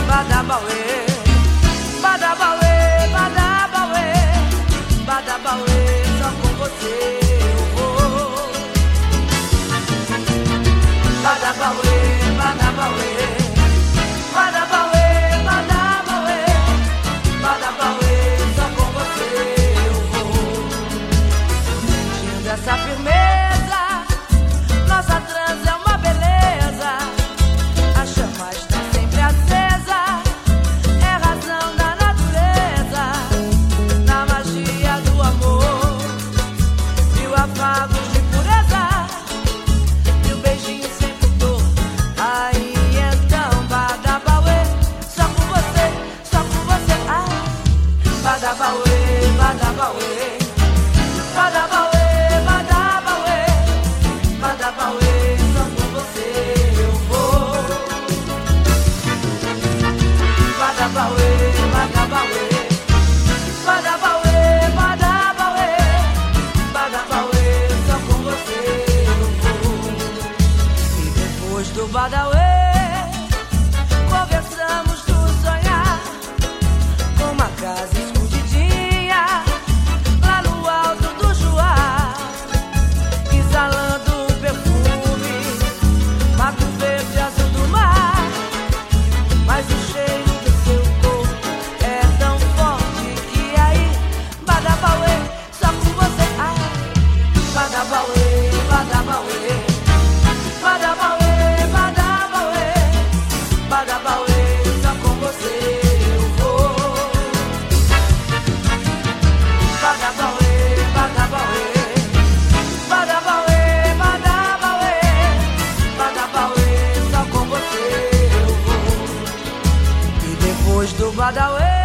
Badabauê, badabauê, badabauê, badabauê, só com você eu vou. Badabauê, badabauê, badabauê, badabauê, badabauê, só com você eu vou. Sentindo essa firmeza, nossa transa é uma beleza. A chama está sempre acesa, é razão da natureza. Na magia do amor, mil afagos de pureza, mil beijinhos sempre dor. Aí então, badabauê, só com você, só com você. Ai, badabauê, badabauê, badabauê, badabauê, badabauê, só com você eu vou. Badabauê, badabauê, badabauê, badabauê, badabauê, só com você eu vou. E depois do badauê, conversamos do sonhar, com uma casa escondidinha lá no alto do Juá, exalando um perfume, mato verde azul do mar. Mas o cheiro do seu corpo é tão forte que aí, badabauê, só com você. Ai, badabauê, badabauê, badabauê, badabauê, badabauê, só com você eu vou. Badabauê, badabauê, badabauê, badabauê, badabauê, só com você eu vou. E depois do badauê,